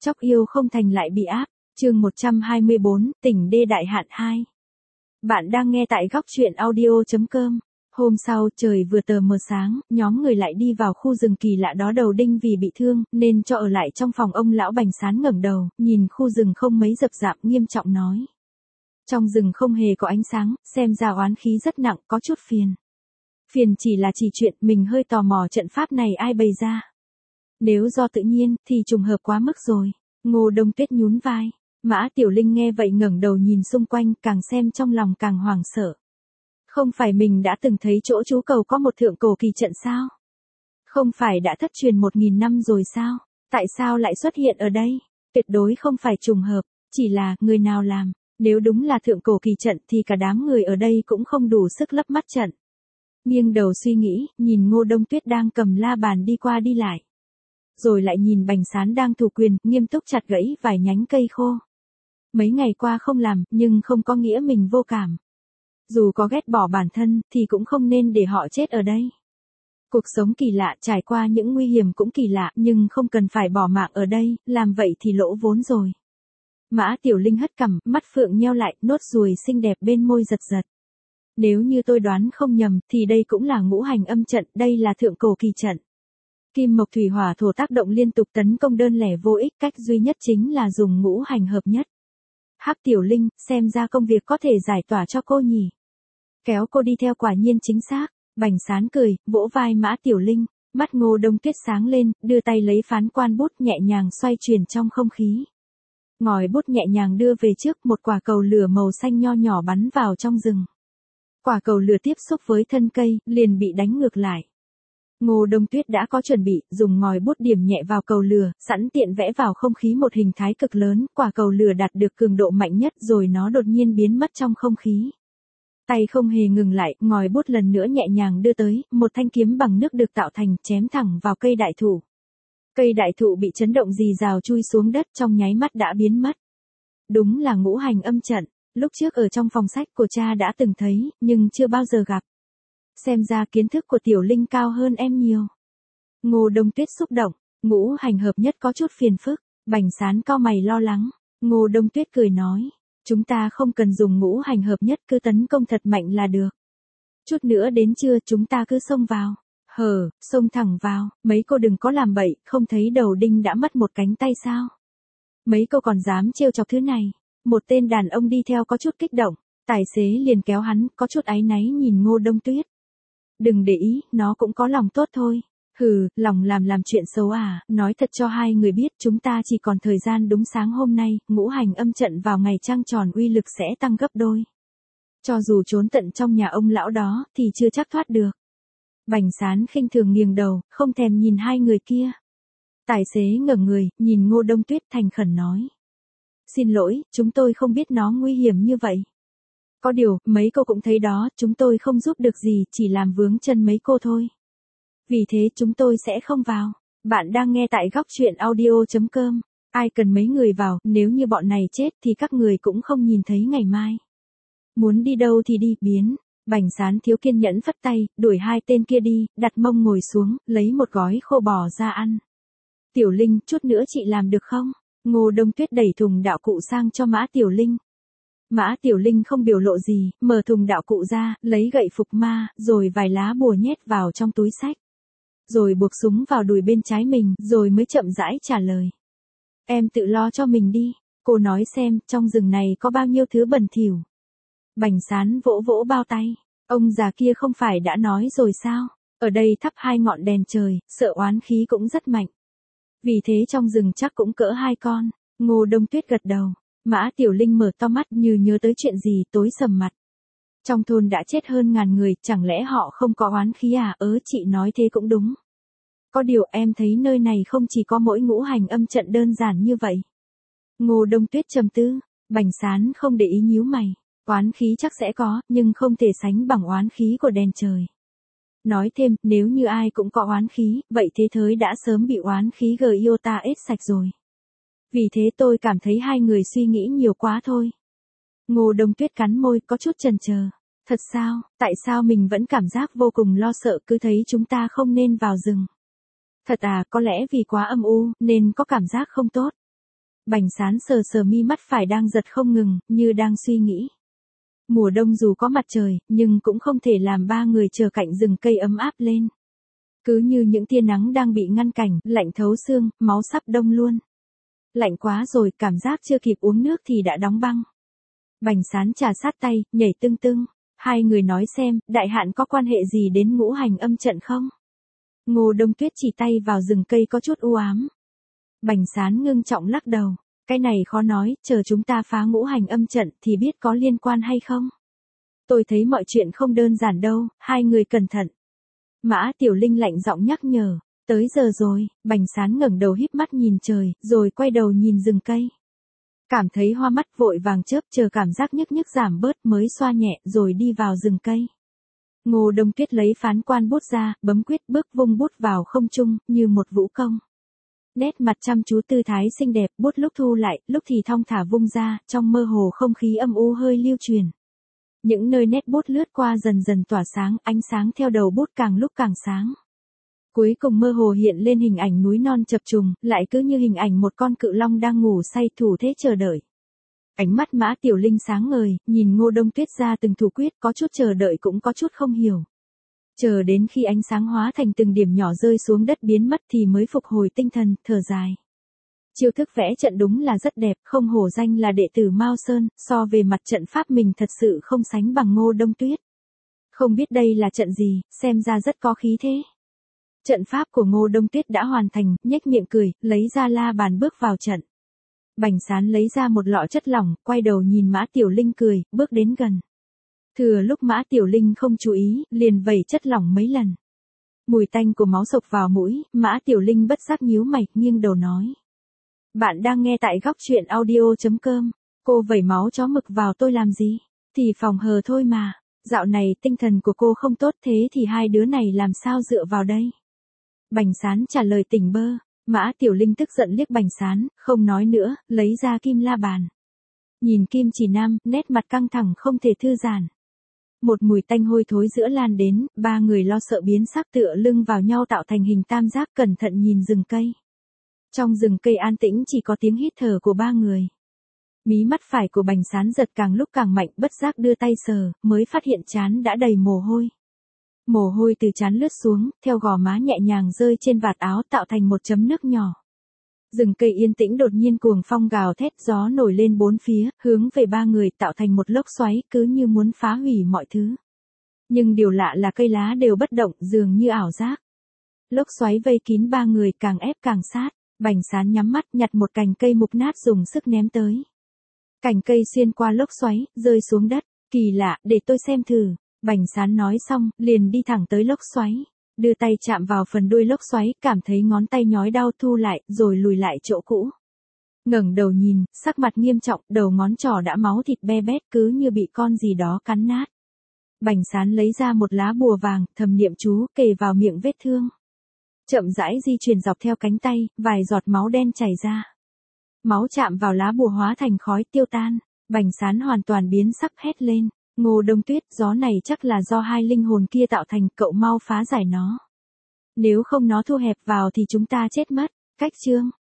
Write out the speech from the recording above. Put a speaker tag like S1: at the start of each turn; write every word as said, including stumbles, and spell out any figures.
S1: Chóc yêu không thành lại bị áp, chương một trăm hai mươi bốn, tỉnh đê đại hạn hai. Bạn đang nghe tại góc truyện audio chấm com. Hôm sau, trời vừa tờ mờ sáng, nhóm người lại đi vào khu rừng kỳ lạ đó. Đầu Đinh vì bị thương, nên cho ở lại trong phòng. Ông lão Bành Sán ngẩng đầu, nhìn khu rừng không mấy rậm rạp, nghiêm trọng nói. Trong rừng không hề có ánh sáng, xem ra oán khí rất nặng, có chút phiền. Phiền chỉ là chỉ chuyện, mình hơi tò mò trận pháp này ai bày ra. Nếu do tự nhiên, thì trùng hợp quá mức rồi. Ngô Đông Tuyết nhún vai. Mã Tiểu Linh nghe vậy ngẩng đầu nhìn xung quanh, càng xem trong lòng càng hoảng sợ. Không phải mình đã từng thấy chỗ chú cầu có một thượng cổ kỳ trận sao? Không phải đã thất truyền một nghìn năm rồi sao? Tại sao lại xuất hiện ở đây? Tuyệt đối không phải trùng hợp, chỉ là người nào làm. Nếu đúng là thượng cổ kỳ trận thì cả đám người ở đây cũng không đủ sức lấp mắt trận. Nghiêng đầu suy nghĩ, nhìn Ngô Đông Tuyết đang cầm la bàn đi qua đi lại. Rồi lại nhìn Bành Sán đang thủ quyền, nghiêm túc chặt gãy vài nhánh cây khô. Mấy ngày qua không làm, nhưng không có nghĩa mình vô cảm. Dù có ghét bỏ bản thân, thì cũng không nên để họ chết ở đây. Cuộc sống kỳ lạ, trải qua những nguy hiểm cũng kỳ lạ, nhưng không cần phải bỏ mạng ở đây, làm vậy thì lỗ vốn rồi. Mã Tiểu Linh hất cằm, mắt phượng nheo lại, nốt ruồi xinh đẹp bên môi giật giật. Nếu như tôi đoán không nhầm, thì đây cũng là ngũ hành âm trận, đây là thượng cổ kỳ trận. Kim mộc thủy hỏa thổ tác động liên tục tấn công đơn lẻ vô ích, cách duy nhất chính là dùng ngũ hành hợp nhất. Hắc Tiểu Linh, xem ra công việc có thể giải tỏa cho cô nhỉ. Kéo cô đi theo quả nhiên chính xác. Bành Sán cười, vỗ vai Mã Tiểu Linh, mắt Ngô Đông Tuyết sáng lên, đưa tay lấy phán quan bút nhẹ nhàng xoay chuyển trong không khí. Ngòi bút nhẹ nhàng đưa về trước, một quả cầu lửa màu xanh nho nhỏ bắn vào trong rừng. Quả cầu lửa tiếp xúc với thân cây, liền bị đánh ngược lại. Ngô Đông Tuyết đã có chuẩn bị, dùng ngòi bút điểm nhẹ vào cầu lửa, sẵn tiện vẽ vào không khí một hình thái cực lớn, quả cầu lửa đạt được cường độ mạnh nhất rồi nó đột nhiên biến mất trong không khí. Tay không hề ngừng lại, ngòi bút lần nữa nhẹ nhàng đưa tới, một thanh kiếm bằng nước được tạo thành, chém thẳng vào cây đại thụ. Cây đại thụ bị chấn động rì rào chui xuống đất, trong nháy mắt đã biến mất. Đúng là ngũ hành âm trận, lúc trước ở trong phòng sách của cha đã từng thấy, nhưng chưa bao giờ gặp. Xem ra kiến thức của Tiểu Linh cao hơn em nhiều. Ngô Đông Tuyết xúc động, ngũ hành hợp nhất có chút phiền phức. Bành Sán cau mày lo lắng. Ngô Đông Tuyết cười nói, chúng ta không cần dùng ngũ hành hợp nhất, cứ tấn công thật mạnh là được. Chút nữa đến trưa chúng ta cứ xông vào. Hờ, xông thẳng vào, mấy cô đừng có làm bậy, không thấy đầu đinh đã mất một cánh tay sao? Mấy cô còn dám trêu chọc thứ này. Một tên đàn ông đi theo có chút kích động, tài xế liền kéo hắn, có chút áy náy nhìn Ngô Đông Tuyết. Đừng để ý, nó cũng có lòng tốt thôi. Hừ, lòng làm làm chuyện xấu à, nói thật cho hai người biết, chúng ta chỉ còn thời gian đúng sáng hôm nay, ngũ hành âm trận vào ngày trăng tròn uy lực sẽ tăng gấp đôi. Cho dù trốn tận trong nhà ông lão đó, thì chưa chắc thoát được. Bành Sán khinh thường nghiêng đầu, không thèm nhìn hai người kia. Tài xế ngẩng người, nhìn Ngô Đông Tuyết thành khẩn nói. Xin lỗi, chúng tôi không biết nó nguy hiểm như vậy. Có điều, mấy cô cũng thấy đó, chúng tôi không giúp được gì, chỉ làm vướng chân mấy cô thôi. Vì thế chúng tôi sẽ không vào. Bạn đang nghe tại góc truyện audio chấm com. Ai cần mấy người vào, nếu như bọn này chết thì các người cũng không nhìn thấy ngày mai. Muốn đi đâu thì đi, biến. Bành Sán thiếu kiên nhẫn phất tay, đuổi hai tên kia đi, đặt mông ngồi xuống, lấy một gói khô bò ra ăn. Tiểu Linh, chút nữa chị làm được không? Ngô Đông Tuyết đẩy thùng đạo cụ sang cho Mã Tiểu Linh. Mã Tiểu Linh không biểu lộ gì, mở thùng đạo cụ ra, lấy gậy phục ma, rồi vài lá bùa nhét vào trong túi xách. Rồi buộc súng vào đùi bên trái mình, rồi mới chậm rãi trả lời. Em tự lo cho mình đi, cô nói xem, trong rừng này có bao nhiêu thứ bẩn thỉu. Bành Sán vỗ vỗ bao tay, ông già kia không phải đã nói rồi sao, ở đây thắp hai ngọn đèn trời, sợ oán khí cũng rất mạnh. Vì thế trong rừng chắc cũng cỡ hai con. Ngô Đông Tuyết gật đầu. Mã Tiểu Linh mở to mắt như nhớ tới chuyện gì, tối sầm mặt. Trong thôn đã chết hơn ngàn người, chẳng lẽ họ không có oán khí à? Ớ, chị nói thế cũng đúng. Có điều em thấy nơi này không chỉ có mỗi ngũ hành âm trận đơn giản như vậy. Ngô Đông Tuyết trầm tư. Bành Sán không để ý nhíu mày. Oán khí chắc sẽ có, nhưng không thể sánh bằng oán khí của đèn trời. Nói thêm, nếu như ai cũng có oán khí, vậy thế giới đã sớm bị oán khí Giota ết sạch rồi. Vì thế tôi cảm thấy hai người suy nghĩ nhiều quá thôi. Ngô Đông Tuyết cắn môi, có chút chần chờ. Thật sao, tại sao mình vẫn cảm giác vô cùng lo sợ, cứ thấy chúng ta không nên vào rừng. Thật à, có lẽ vì quá âm u, nên có cảm giác không tốt. Bành Sán sờ sờ mi mắt phải đang giật không ngừng, như đang suy nghĩ. Mùa đông dù có mặt trời, nhưng cũng không thể làm ba người chờ cạnh rừng cây ấm áp lên. Cứ như những tia nắng đang bị ngăn cản, lạnh thấu xương, máu sắp đông luôn. Lạnh quá rồi, cảm giác chưa kịp uống nước thì đã đóng băng. Bành Sán trà sát tay, nhảy tưng tưng. Hai người nói xem, đại hạn có quan hệ gì đến ngũ hành âm trận không? Ngô Đông Tuyết chỉ tay vào rừng cây có chút u ám. Bành Sán ngưng trọng lắc đầu. Cái này khó nói, chờ chúng ta phá ngũ hành âm trận thì biết có liên quan hay không. Tôi thấy mọi chuyện không đơn giản đâu, hai người cẩn thận. Mã Tiểu Linh lạnh giọng nhắc nhở. Tới giờ rồi, Bành Sán ngẩng đầu híp mắt nhìn trời, rồi quay đầu nhìn rừng cây. Cảm thấy hoa mắt vội vàng chớp, chờ cảm giác nhức nhức giảm bớt mới xoa nhẹ rồi đi vào rừng cây. Ngô Đông Tuyết lấy phán quan bút ra, bấm quyết bước vung bút vào không trung, như một vũ công. Nét mặt chăm chú tư thái xinh đẹp, bút lúc thu lại, lúc thì thong thả vung ra, trong mơ hồ không khí âm u hơi lưu truyền. Những nơi nét bút lướt qua dần dần tỏa sáng, ánh sáng theo đầu bút càng lúc càng sáng. Cuối cùng mơ hồ hiện lên hình ảnh núi non chập trùng, lại cứ như hình ảnh một con cự long đang ngủ say thủ thế chờ đợi. Ánh mắt Mã Tiểu Linh sáng ngời, nhìn Ngô Đông Tuyết ra từng thủ quyết, có chút chờ đợi cũng có chút không hiểu. Chờ đến khi ánh sáng hóa thành từng điểm nhỏ rơi xuống đất biến mất thì mới phục hồi tinh thần, thở dài. Chiêu thức vẽ trận đúng là rất đẹp, không hổ danh là đệ tử Mao Sơn, so về mặt trận pháp mình thật sự không sánh bằng Ngô Đông Tuyết. Không biết đây là trận gì, xem ra rất có khí thế. Trận pháp của Ngô Đông Tuyết đã hoàn thành, nhếch miệng cười, lấy ra la bàn bước vào trận. Bành Sán lấy ra một lọ chất lỏng, quay đầu nhìn Mã Tiểu Linh cười, bước đến gần. Thừa lúc Mã Tiểu Linh không chú ý, liền vẩy chất lỏng mấy lần. Mùi tanh của máu sộc vào mũi, Mã Tiểu Linh bất giác nhíu mày, nghiêng đầu nói. Bạn đang nghe tại góc truyện audio chấm com, cô vẩy máu chó mực vào tôi làm gì? Thì phòng hờ thôi mà, dạo này tinh thần của cô không tốt thế thì hai đứa này làm sao dựa vào đây? Bành Sán trả lời tỉnh bơ, Mã Tiểu Linh tức giận liếc Bành Sán, không nói nữa, lấy ra kim la bàn. Nhìn Kim Chỉ Nam, nét mặt căng thẳng không thể thư giãn. Một mùi tanh hôi thối giữa lan đến, ba người lo sợ biến sắc tựa lưng vào nhau tạo thành hình tam giác cẩn thận nhìn rừng cây. Trong rừng cây an tĩnh chỉ có tiếng hít thở của ba người. Mí mắt phải của Bành Sán giật càng lúc càng mạnh, bất giác đưa tay sờ, mới phát hiện trán đã đầy mồ hôi. Mồ hôi từ trán lướt xuống, theo gò má nhẹ nhàng rơi trên vạt áo tạo thành một chấm nước nhỏ. Rừng cây yên tĩnh đột nhiên cuồng phong gào thét, gió nổi lên bốn phía, hướng về ba người tạo thành một lốc xoáy cứ như muốn phá hủy mọi thứ. Nhưng điều lạ là cây lá đều bất động, dường như ảo giác. Lốc xoáy vây kín ba người càng ép càng sát, Bành Sán nhắm mắt nhặt một cành cây mục nát dùng sức ném tới. Cành cây xuyên qua lốc xoáy, rơi xuống đất, kỳ lạ, để tôi xem thử. Bành Sán nói xong, liền đi thẳng tới lốc xoáy. Đưa tay chạm vào phần đuôi lốc xoáy, cảm thấy ngón tay nhói đau thu lại, rồi lùi lại chỗ cũ. Ngẩng đầu nhìn, sắc mặt nghiêm trọng, đầu ngón trỏ đã máu thịt be bét cứ như bị con gì đó cắn nát. Bành Sán lấy ra một lá bùa vàng, thầm niệm chú, kề vào miệng vết thương. Chậm rãi di chuyển dọc theo cánh tay, vài giọt máu đen chảy ra. Máu chạm vào lá bùa hóa thành khói tiêu tan, Bành Sán hoàn toàn biến sắc hét lên. Ngô Đông Tuyết, gió này chắc là do hai linh hồn kia tạo thành, cậu mau phá giải nó. Nếu không nó thu hẹp vào thì chúng ta chết mất. Cách chương